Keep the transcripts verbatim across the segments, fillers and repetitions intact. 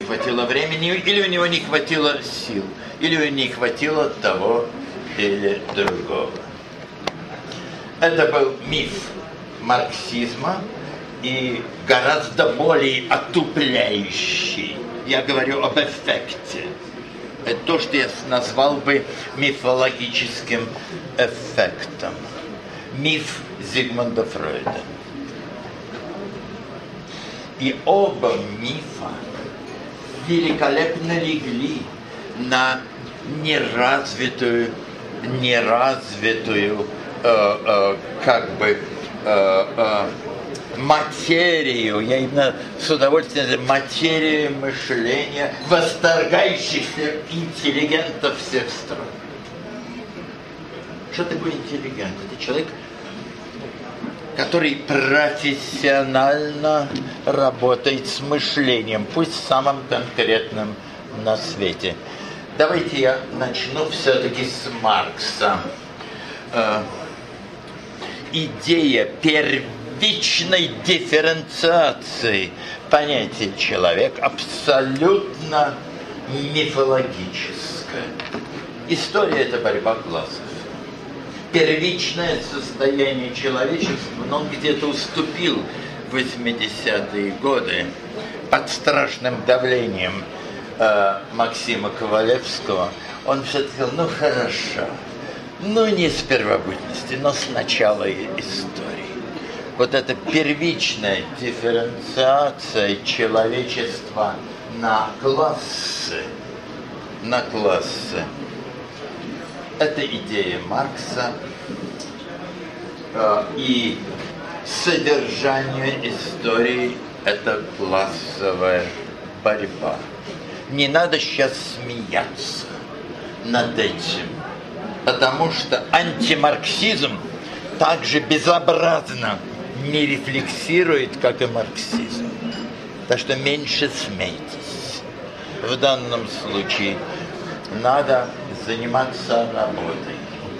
хватило времени, или у него не хватило сил, или у него не хватило того или другого. Это был миф марксизма и гораздо более отупляющий. Я говорю об эффекте. Это то, что я назвал бы мифологическим эффектом. Миф Зигмунда Фройда. И оба мифа великолепно легли на неразвитую, неразвитую, э, э, как бы, э, э, материю, я именно с удовольствием, материю мышления восторгающихся интеллигентов всех стран. Что такое интеллигент? Это человек, который профессионально работает с мышлением, пусть самым конкретным на свете. Давайте я начну все-таки с Маркса. Э, идея первичной дифференциации понятия человек абсолютно мифологическая. История – это борьба классов. Первичное состояние человечества, но он где-то уступил в восьмидесятые годы под страшным давлением э, Максима Ковалевского. Он все-таки сказал, ну хорошо, ну не с первобытности, но с начала истории. Вот эта первичная дифференциация человечества на классы, на классы. Это идея Маркса, э, и содержание истории – это классовая борьба. Не надо сейчас смеяться над этим, потому что антимарксизм так же безобразно не рефлексирует, как и марксизм. Так что меньше смейтесь. В данном случае надо заниматься работой.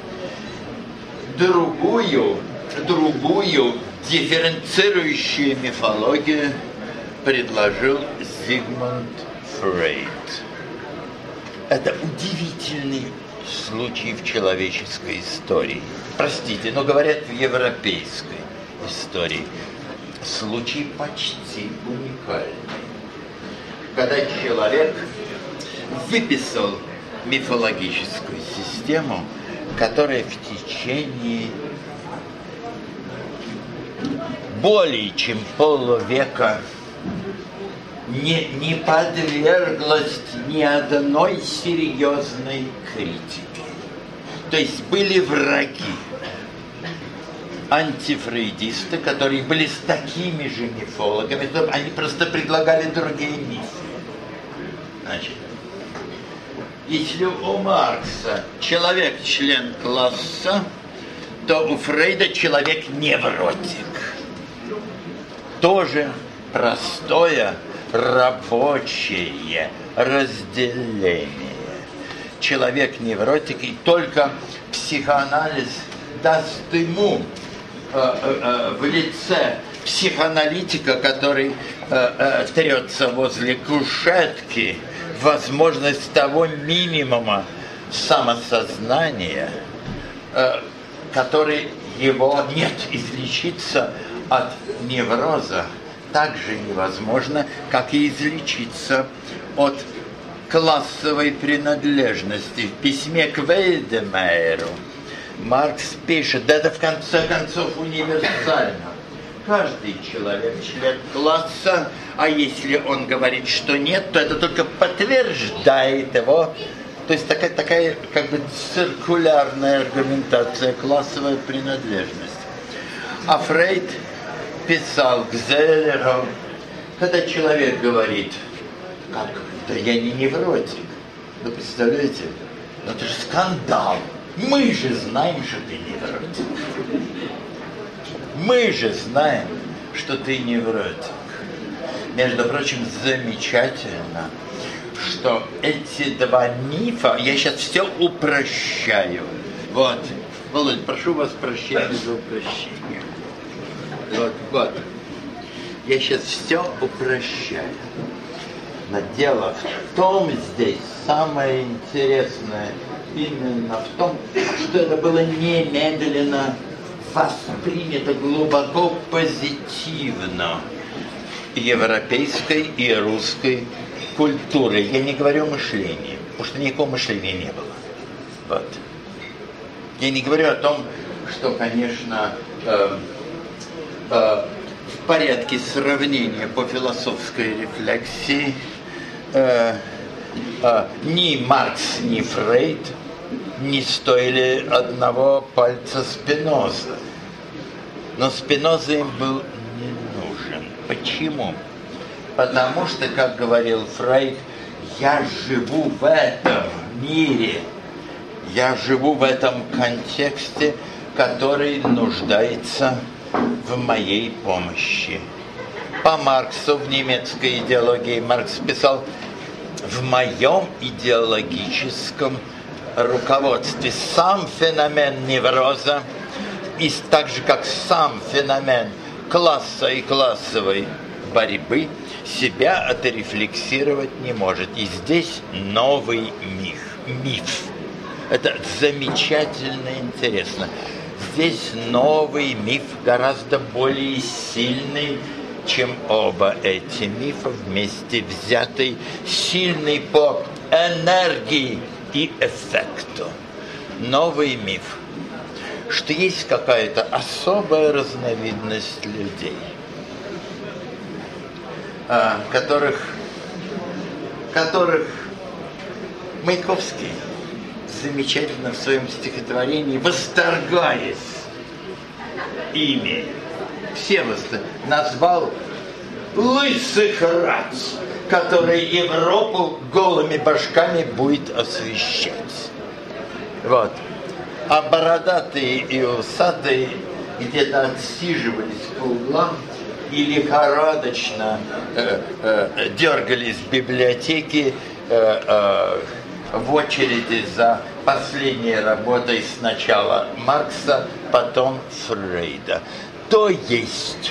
Другую, другую дифференцирующую мифологию предложил Зигмунд Фрейд. Это удивительный случай в человеческой истории. Простите, но говорят в европейской истории. Случай почти уникальный. Когда человек выписал мифологическую систему, которая в течение более чем полувека не, не подверглась ни одной серьезной критике. То есть были враги, антифрейдисты, которые были с такими же мифологами, они просто предлагали другие мифы. Значит, если у Маркса человек член класса, то у Фрейда человек невротик. Тоже простое рабочее разделение. Человек невротик, и только психоанализ даст ему э, э, в лице психоаналитика, который э, э, трется возле кушетки, возможность того минимума самосознания, э, который его нет излечиться от невроза, так же невозможно, как и излечиться от классовой принадлежности. В письме к Вейдемейеру Маркс пишет, да это в конце концов универсально. Каждый человек член класса, а если он говорит, что нет, то это только подтверждает его. То есть такая, такая как бы циркулярная аргументация, классовая принадлежность. А Фрейд писал к Зеллеру, когда человек говорит, как, да я не невротик. Вы представляете? Ну это же скандал. Мы же знаем, что ты невротик. Мы же знаем, что ты невротик. Между прочим, замечательно, что эти два мифа, я сейчас все упрощаю. Вот. Володь, прошу вас прощения за упрощение. Вот, вот. Я сейчас все упрощаю. Но дело в том здесь, самое интересное, именно в том, что это было немедленно воспринято глубоко позитивно европейской и русской культурой. Я не говорю о мышлении, потому что никакого мышления не было. Вот. Я не говорю о том, что, конечно, э, э, в порядке сравнения по философской рефлексии э, э, ни Маркс, ни Фрейд не стоили одного пальца Спиноза. Но Спиноза им был не нужен. Почему? Потому что, как говорил Фрейд, я живу в этом мире, я живу в этом контексте, который нуждается в моей помощи. По Марксу в немецкой идеологии Маркс писал: в моем идеологическом руководстве сам феномен невроза, и так же как сам феномен класса и классовой борьбы, себя отрефлексировать не может. И здесь новый миф. миф. Это замечательно интересно. Здесь новый миф, гораздо более сильный, чем оба эти мифа вместе взятый, сильный по энергии и эффекту. Новый миф, что есть какая-то особая разновидность людей, которых, которых Маяковский замечательно в своем стихотворении, восторгаясь ими, все назвал лысых рать, которые Европу голыми башками будет освещать. Вот. А бородатые и усатые где-то отсиживались по углам и лихорадочно э, э, дергались в библиотеке э, э, в очереди за последней работой сначала Маркса, потом Фрейда. То есть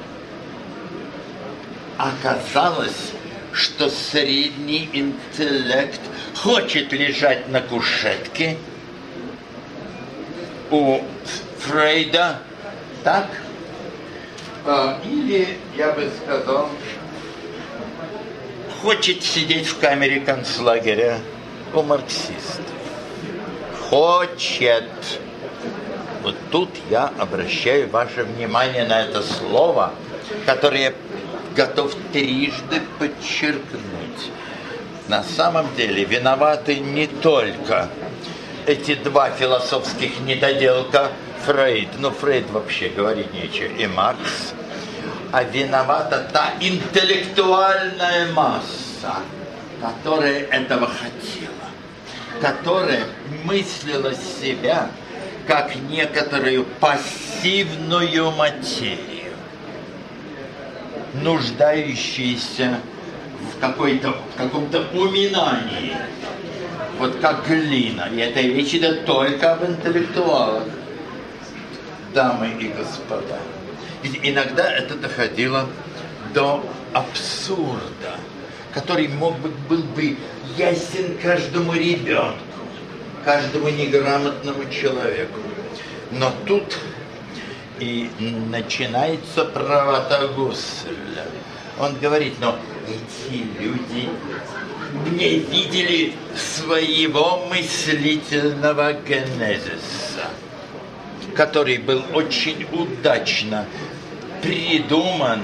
оказалось, что средний интеллект хочет лежать на кушетке у Фрейда, так? Или, я бы сказал, хочет сидеть в камере концлагеря у марксистов. Хочет. Вот тут я обращаю ваше внимание на это слово, которое я готов трижды подчеркнуть. На самом деле виноваты не только эти два философских недоделка Фрейд, ну Фрейд вообще говорить нечего, и Маркс, а виновата та интеллектуальная масса, которая этого хотела, которая мыслила себя как некоторую пассивную материю, нуждающуюся в, какой-то, в каком-то уминании, вот как глина. И это речь идет только об интеллектуалах, дамы и господа. Ведь иногда это доходило до абсурда, который мог бы, был бы ясен каждому ребенку, каждому неграмотному человеку. Но тут и начинается правота Гусселя. Он говорит: но эти люди не видели своего мыслительного генезиса, который был очень удачно придуман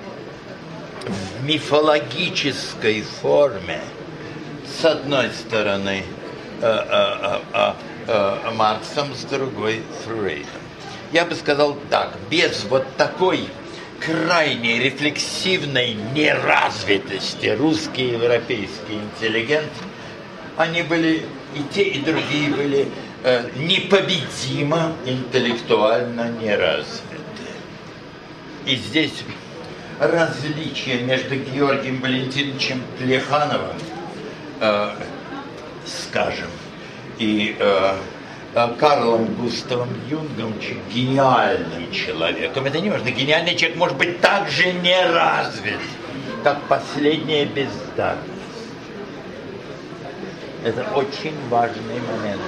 в мифологической форме, с одной стороны э, э, э, э, Марксом, с другой Фрейдом. Я бы сказал так: без вот такой крайней рефлексивной неразвитости русский и европейский интеллигент, они были, и те, и другие были э, непобедимо интеллектуально неразвиты. И здесь различие между Георгием Валентиновичем Плехановым, э, скажем, и э, Карлом Густавом Юнгом, гениальным человеком. Это не важно, гениальный человек может быть также не развит, как последняя бездарность. Это очень важный момент.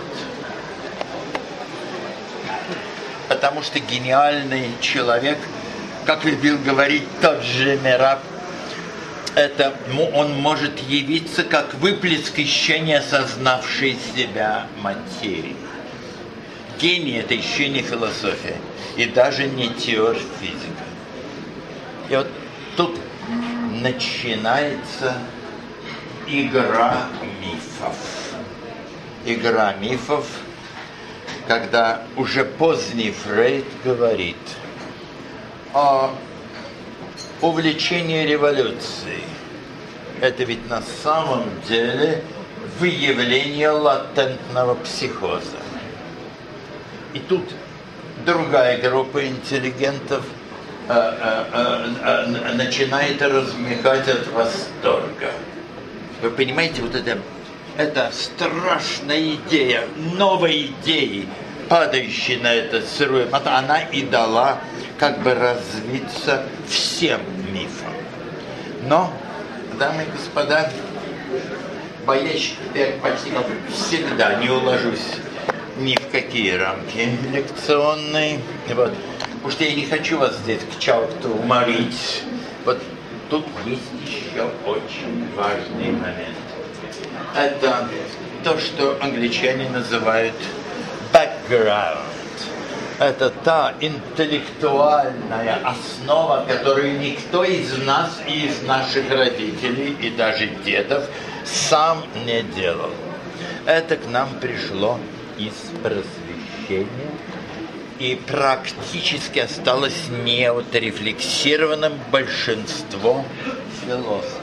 Потому что гениальный человек, как любил говорить тот же Мераб, это он может явиться как выплеск еще не осознавшей себя материи. Гений – это еще не философия, и даже не теория физика. И вот тут начинается игра мифов. Игра мифов, когда уже поздний Фрейд говорит о увлечении революцией. Это ведь на самом деле выявление латентного психоза. И тут другая группа интеллигентов э, э, э, э, начинает размекать от восторга. Вы понимаете, вот это, это страшная идея, новой идеи, падающей на это сырое, она и дала как бы развиться всем мифам. Но, дамы и господа, боясь, я почти как всегда не уложусь ни в какие рамки лекционные, вот, потому что я не хочу вас здесь к черту уморить. Вот тут есть еще очень важный момент. Это то, что англичане называют background. Это та интеллектуальная основа, которую никто из нас, и из наших родителей, и даже дедов сам не делал. Это к нам пришло из просвещения и практически осталось неотрефлексированным большинством философов.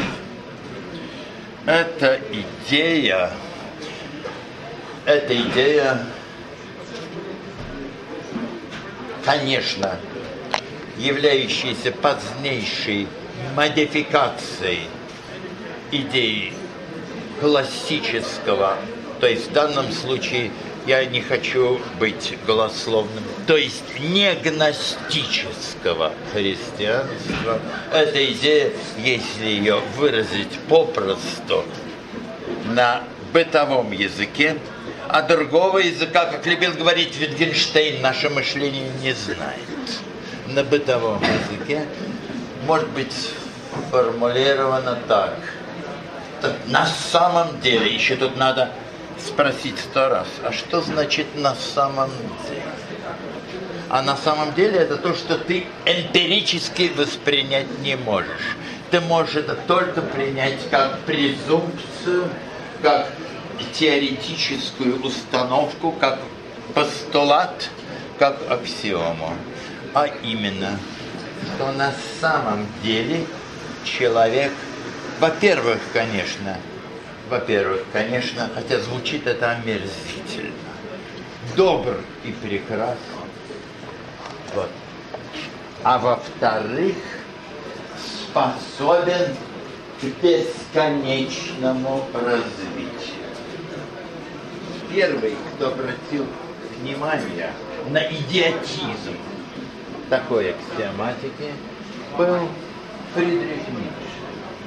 Эта идея, эта идея, конечно, являющаяся позднейшей модификацией идеи классического, то есть в данном случае я не хочу быть голословным, то есть не гностического христианства. Эта идея, если ее выразить попросту на бытовом языке, а другого языка, как любил говорить Витгенштейн, наше мышление не знает. На бытовом языке может быть формулировано так. На самом деле, еще тут надо спросить сто раз, а что значит на самом деле? А на самом деле это то, что ты эмпирически воспринять не можешь. Ты можешь это только принять как презумпцию, как теоретическую установку, как постулат, как аксиому. А именно, что на самом деле человек, во-первых, конечно, во-первых, конечно, хотя звучит это омерзительно, добр и прекрасен. Вот. А во-вторых, способен к бесконечному развитию. Первый, кто обратил внимание на идиотизм такой аксиоматики, был Фридрих Ницше,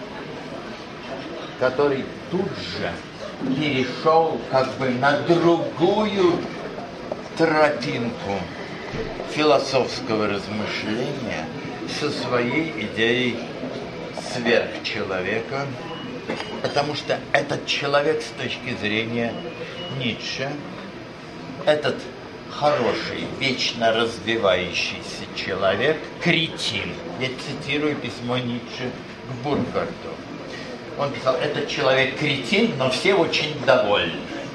который тут же перешел как бы на другую тропинку философского размышления со своей идеей сверхчеловека, потому что этот человек с точки зрения Ницше, этот хороший, вечно развивающийся человек, кретин. Я цитирую письмо Ницше к Буркхарту. Он писал, этот человек кретин, но все очень довольны.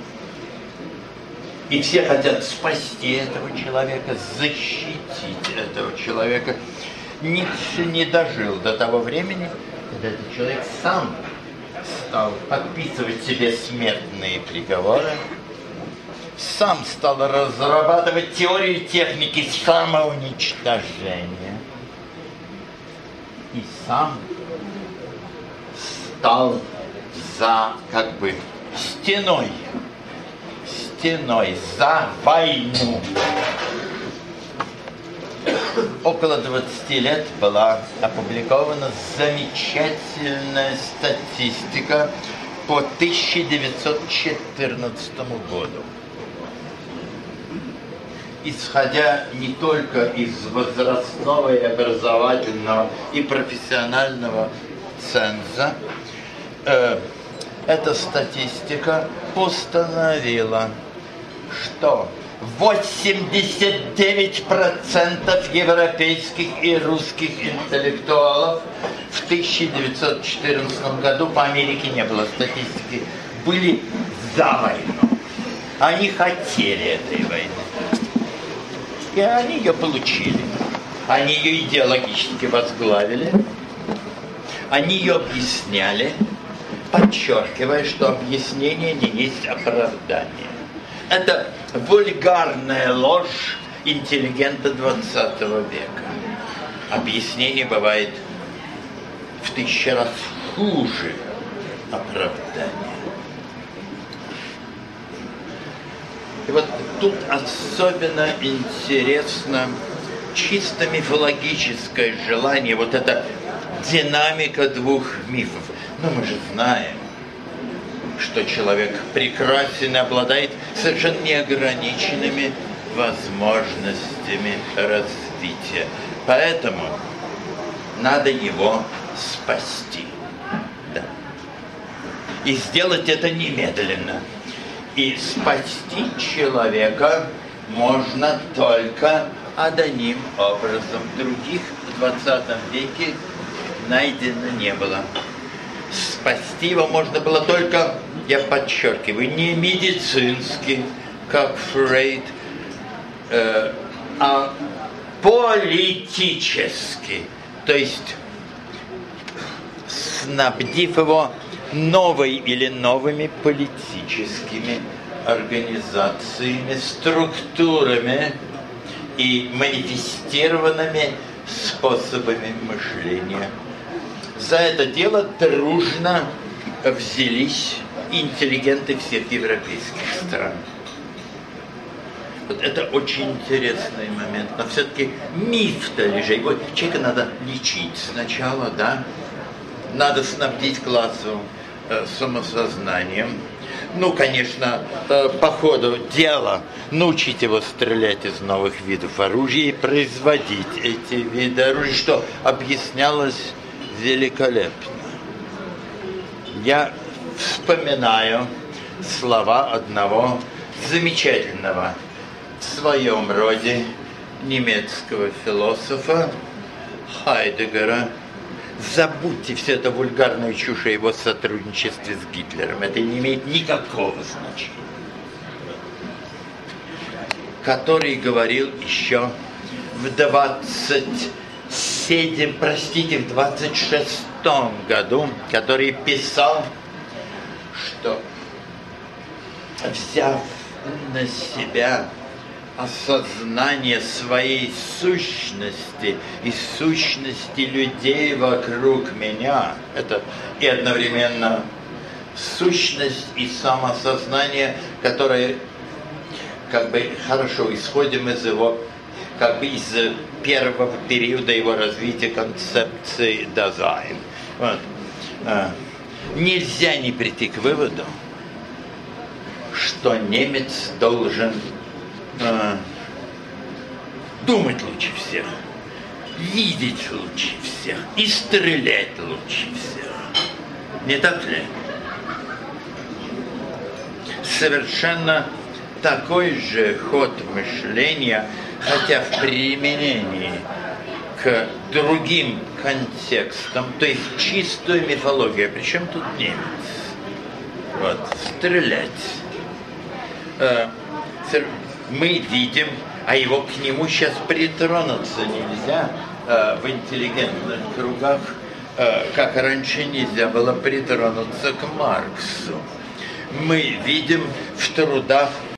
И все хотят спасти этого человека, защитить этого человека. Ницше не дожил до того времени, когда этот человек сам стал подписывать себе смертные приговоры, сам стал разрабатывать теорию техники самоуничтожения и сам стал за, как бы, стеной, стеной за войну. Об около двадцати лет была опубликована замечательная статистика по тысяча девятьсот четырнадцатому году. Исходя не только из возрастного и образовательного и профессионального ценза, э, эта статистика постановила, что восемьдесят девять процентов европейских и русских интеллектуалов в тысяча девятьсот четырнадцатом году, по Америке не было статистики, были за войну. Они хотели этой войны. И они ее получили. Они ее идеологически возглавили. Они ее объясняли, подчеркивая, что объяснение не есть оправдание. Это вульгарная ложь интеллигента двадцатого века. Объяснение бывает в тысячу раз хуже оправдания. И вот тут особенно интересно чисто мифологическое желание, вот эта динамика двух мифов. Но мы же знаем, что человек прекрасен и обладает совершенно неограниченными возможностями развития. Поэтому надо его спасти. Да. И сделать это немедленно. И спасти человека можно только одним образом. Других в двадцатом веке найдено не было. Спасти его можно было только, я подчеркиваю, не медицински, как Фрейд, э, а политически. То есть снабдив его новой или новыми политическими организациями, структурами и манифестированными способами мышления. За это дело дружно взялись интеллигенты всех европейских стран. Вот это очень интересный момент. Но все-таки миф-то лежит. Вот человека надо лечить сначала, да? Надо снабдить классовым э, самосознанием. Ну, конечно, э, по ходу дела научить его стрелять из новых видов оружия и производить эти виды оружия, что объяснялось великолепно. Я вспоминаю слова одного замечательного в своем роде немецкого философа Хайдеггера. Забудьте все это вульгарную чушь о его сотрудничестве с Гитлером. Это не имеет никакого значения. Который говорил еще в двадцать седьмом, простите, в двадцать шестом году, который писал, что, взяв на себя осознание своей сущности и сущности людей вокруг меня, это и одновременно сущность и самоосознание, которое как бы хорошо исходим из его, как бы из первого периода его развития концепции Dasein. Вот. Нельзя не прийти к выводу, что немец должен э, думать лучше всех, видеть лучше всех и стрелять лучше всех. Не так ли? Совершенно такой же ход мышления, хотя в применении к другим контекстам, то есть чистую мифологию. Причем тут немец? Вот, стрелять. Мы видим, а его к нему сейчас притронуться нельзя в интеллигентных кругах, как раньше нельзя было притронуться к Марксу. Мы видим в трудах